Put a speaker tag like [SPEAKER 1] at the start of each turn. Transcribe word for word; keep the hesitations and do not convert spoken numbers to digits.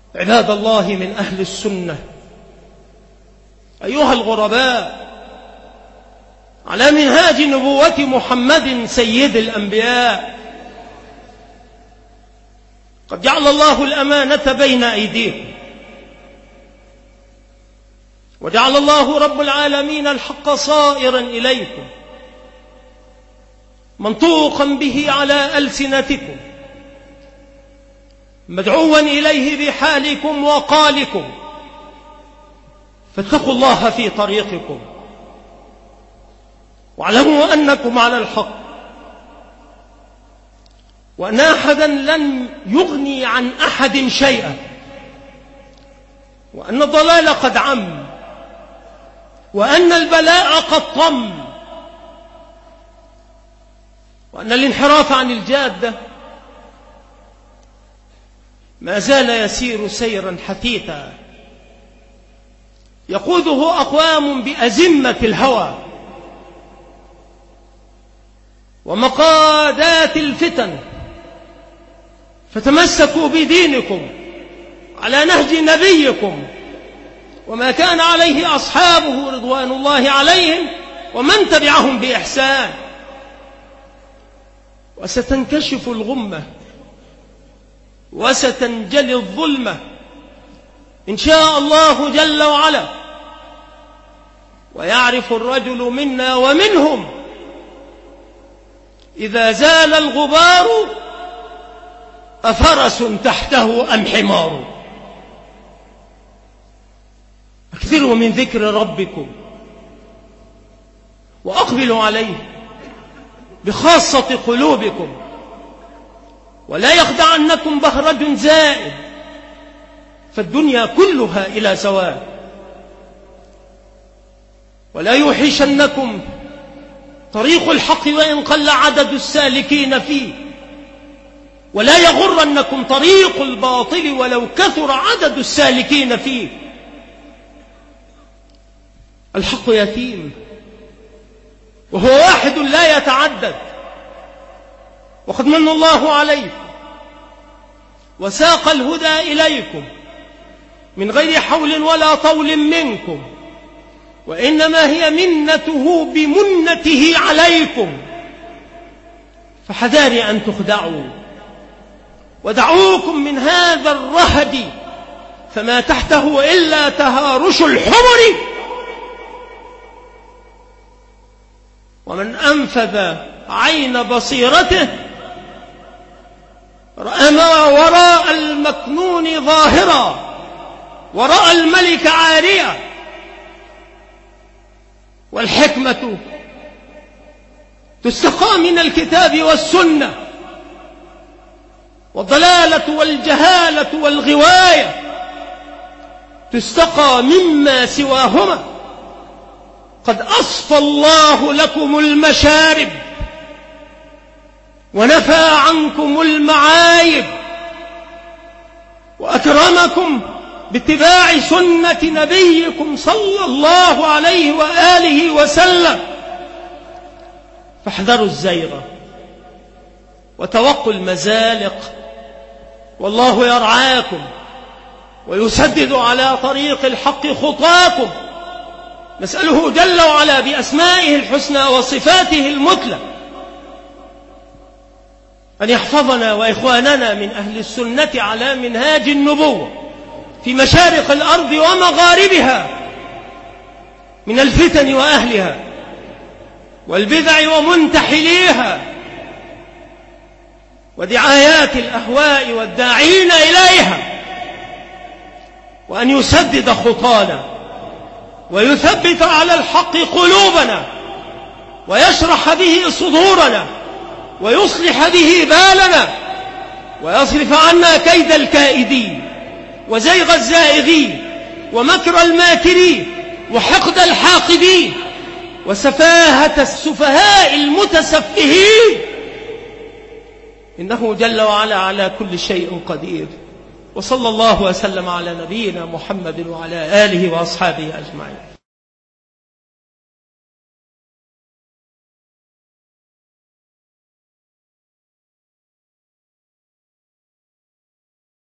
[SPEAKER 1] عباد الله من أهل السنة، أيها الغرباء، على منهاج نبوة محمد سيد الأنبياء، قد جعل الله الأمانة بين أيديكم، وجعل الله رب العالمين الحق صائرا إليكم منطوقا به على ألسنتكم، مدعوا إليه بحالكم وقالكم، فاتقوا الله في طريقكم واعلموا أنكم على الحق، وأن أحدا لن يغني عن أحد شيئا، وأن الضلال قد عم، وأن البلاء قد طم، وأن الانحراف عن الجادة ما زال يسير سيرا حثيثا يقوده أقوام بأزمة الهوى ومقادات الفتن، فتمسكوا بدينكم على نهج نبيكم وما كان عليه أصحابه رضوان الله عليهم ومن تبعهم بإحسان، وستنكشف الغمة وستنجلي الظلمة إن شاء الله جل وعلا، ويعرف الرجل منا ومنهم إذا زال الغبار أفرس تحته أم حمار. اكثروا من ذكر ربكم وأقبلوا عليه بخاصة قلوبكم، ولا يخدعنكم بهرج زائد، فالدنيا كلها إلى سواء، ولا يوحشنكم طريق الحق وإن قل عدد السالكين فيه، ولا يغرنكم طريق الباطل ولو كثر عدد السالكين فيه. الحق يتيم وهو واحد لا يتعدد، وقد من الله عليكم وساق الهدى إليكم من غير حول ولا طول منكم، وإنما هي منته بمنته عليكم، فحذاري أن تخدعوا، ودعوكم من هذا الرهد فما تحته إلا تهارش الحمر، ومن أنفذ عين بصيرته رأى ما وراء المكنون ظاهرا، ورأى الملك عاريا. والحكمة تستقى من الكتاب والسنة، والضلالة والجهالة والغواية تستقى مما سواهما. قد أصفى الله لكم المشارب ونفى عنكم المعايب، وأكرمكم باتباع سنة نبيكم صلى الله عليه وآله وسلم، فاحذروا الزيغ وتوقوا المزالق، والله يرعاكم ويسدد على طريق الحق خطاكم. نسأله جل وعلا بأسمائه الحسنى وصفاته المثلى أن يحفظنا وإخواننا من أهل السنة على منهاج النبوة في مشارق الأرض ومغاربها من الفتن وأهلها والبدع ومنتحليها ودعايات الأهواء والداعين إليها، وأن يسدد خطانا ويثبت على الحق قلوبنا ويشرح به صدورنا ويصلح به بالنا، ويصرف عنا كيد الكائدين وزيغ الزائغين ومكر الماكرين وحقد الحاقدين وسفاهة السفهاء المتسفهين، إنه جل وعلا على كل شيء قدير. وصلى الله وسلم على نبينا محمد وعلى آله وأصحابه أجمعين.